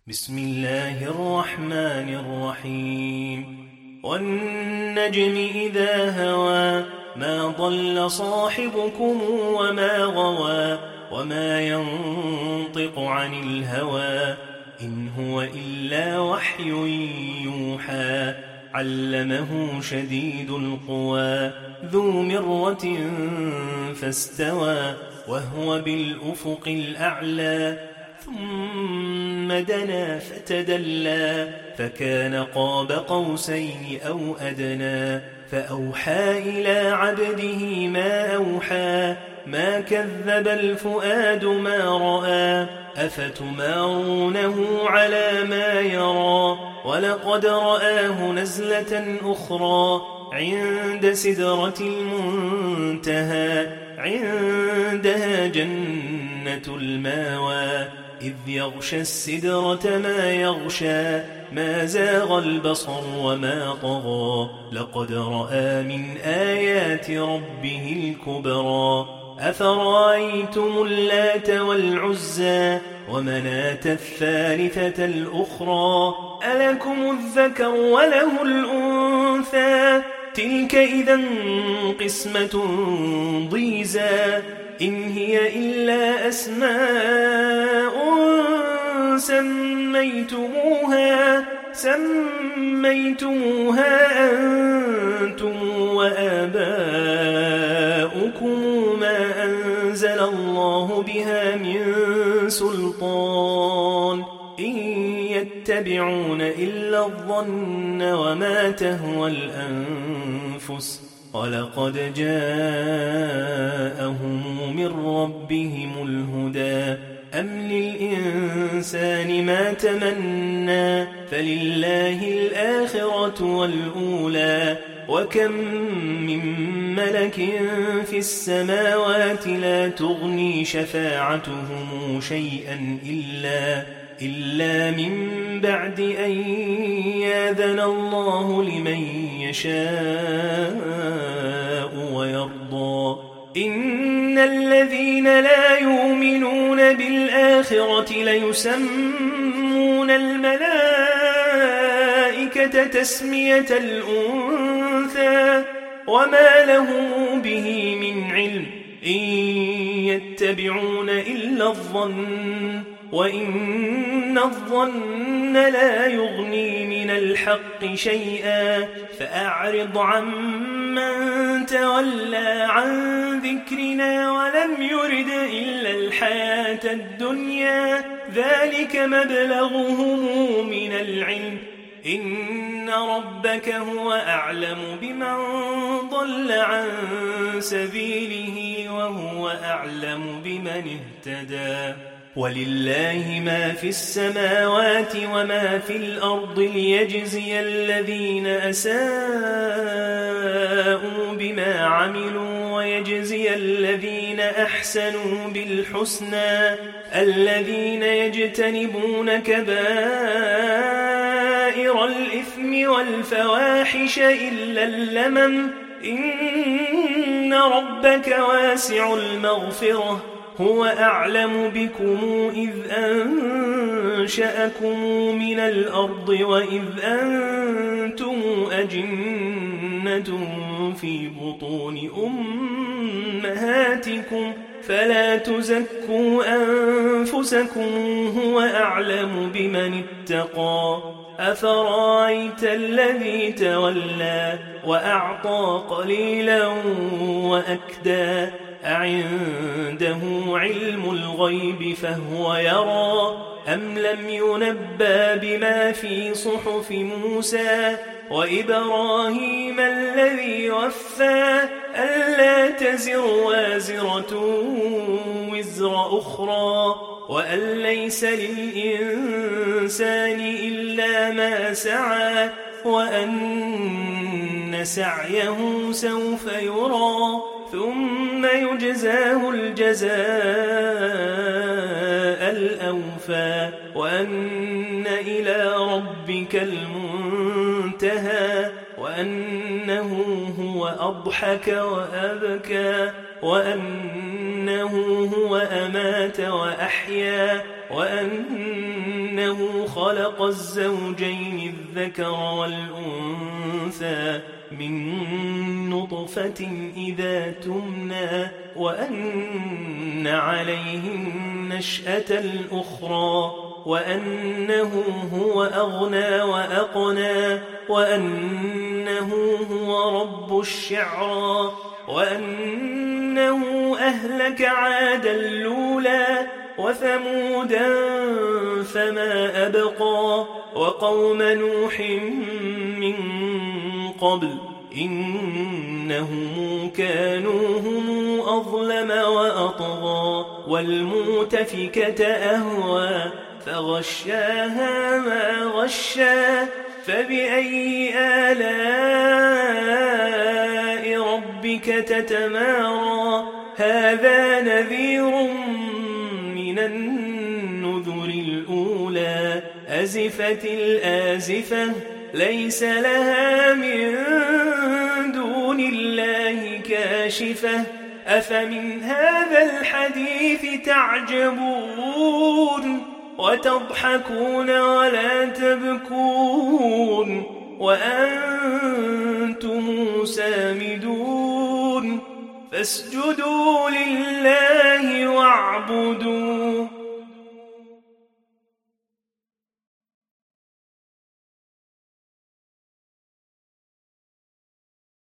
بسم الله الرحمن الرحيم والنجم إذا هوى ما ضل صاحبكم وما غوى وما ينطق عن الهوى إن هو إلا وحي يوحى علمه شديد القوى ذو مرة فاستوى وهو بالأفق الأعلى ثم دنا فتدلى فكان قاب قوسين أو أدنى فأوحى إلى عبده ما أوحى ما كذب الفؤاد ما رأى أفتمارونه على ما يرى ولقد رآه نزلة أخرى عند سدرة المنتهى عندها جنة الماوى إذ يغشى السدرة ما يغشى ما زاغ البصر وما طغى لقد رأى من آيات ربه الكبرى أفرأيتم اللات والعزى ومناة الثالثة الأخرى ألكم الذكر وله الأنثى تلك إذا قسمة ضيزى إن هي إلا أسماء سميتموها أنتم وآباؤكم ما أنزل الله بها من سلطان إن يتبعون إلا الظن وما تهوى الأنفس ولقد جاءهم من ربهم الهدى أم للإنسان ما تمنى فلله الآخرة والأولى وكم من ملك في السماوات لا تغني شفاعتهم شيئا إلا من بعد أن يأذن الله لمن يشاء ويرضى إن الذين لا يؤمنون بالآخرة ليسمون الملائكة تسمية الأنثى وما لهم به من علم إن يتبعون إلا الظن وإن الظن لا يغني من الحق شيئا فأعرض عمن تولى عن ذكرنا ولم يرد إلا الحياة الدنيا ذلك مبلغهم من العلم إن ربك هو أعلم بمن ضل عن سبيله وهو أعلم بمن اهتدى ولله ما في السماوات وما في الأرض ليجزي الذين أساءوا بما عملوا ويجزي الذين أحسنوا بالحسنى الذين يجتنبون كبائر الإثم والفواحش إلا اللمم إن ربك واسع المغفرة هو أعلم بكم إذ أنشأكم من الأرض وإذ أنتم أجنة في بطون أمهاتكم فلا تزكوا أنفسكم هو أعلم بمن اتقى أفرأيت الذي تولى وأعطى قليلا وأكدى أعنده علم الغيب فهو يرى أم لم ينبأ بما في صحف موسى وإبراهيم الذي وفى ألا تزر وازرة وزر أخرى وأن ليس للإنسان إلا ما سعى وأن سعيه سوف يرى ثم يجزاه الجزاء الأوفى وأن إلى ربك المنتهى وأنه هو أضحك وأبكى وأنه هو أمات وأحيا وأنه خلق الزوجين الذكر والأنثى من نطفة إذا تمنى وأن عليه النشأة الأخرى وأنه هو أغنى وأقنى وأنه هو رب الشعرى وأنه أهلك عادا الأولى وثمودا فما أبقى وقوم نوح من قبل إنهم كانوا هم أظلم وأطغى والمؤتفكة أهوى فغشاها ما غشا فبأي آلاء ربك تتمارى هذا نذير من النذر الأولى أزفت الآزفة ليس لها من دون الله كاشفة أفمن هذا الحديث تعجبون وتضحكون ولا تبكون وأنتم سامدون فاسجدوا لله واعبدوا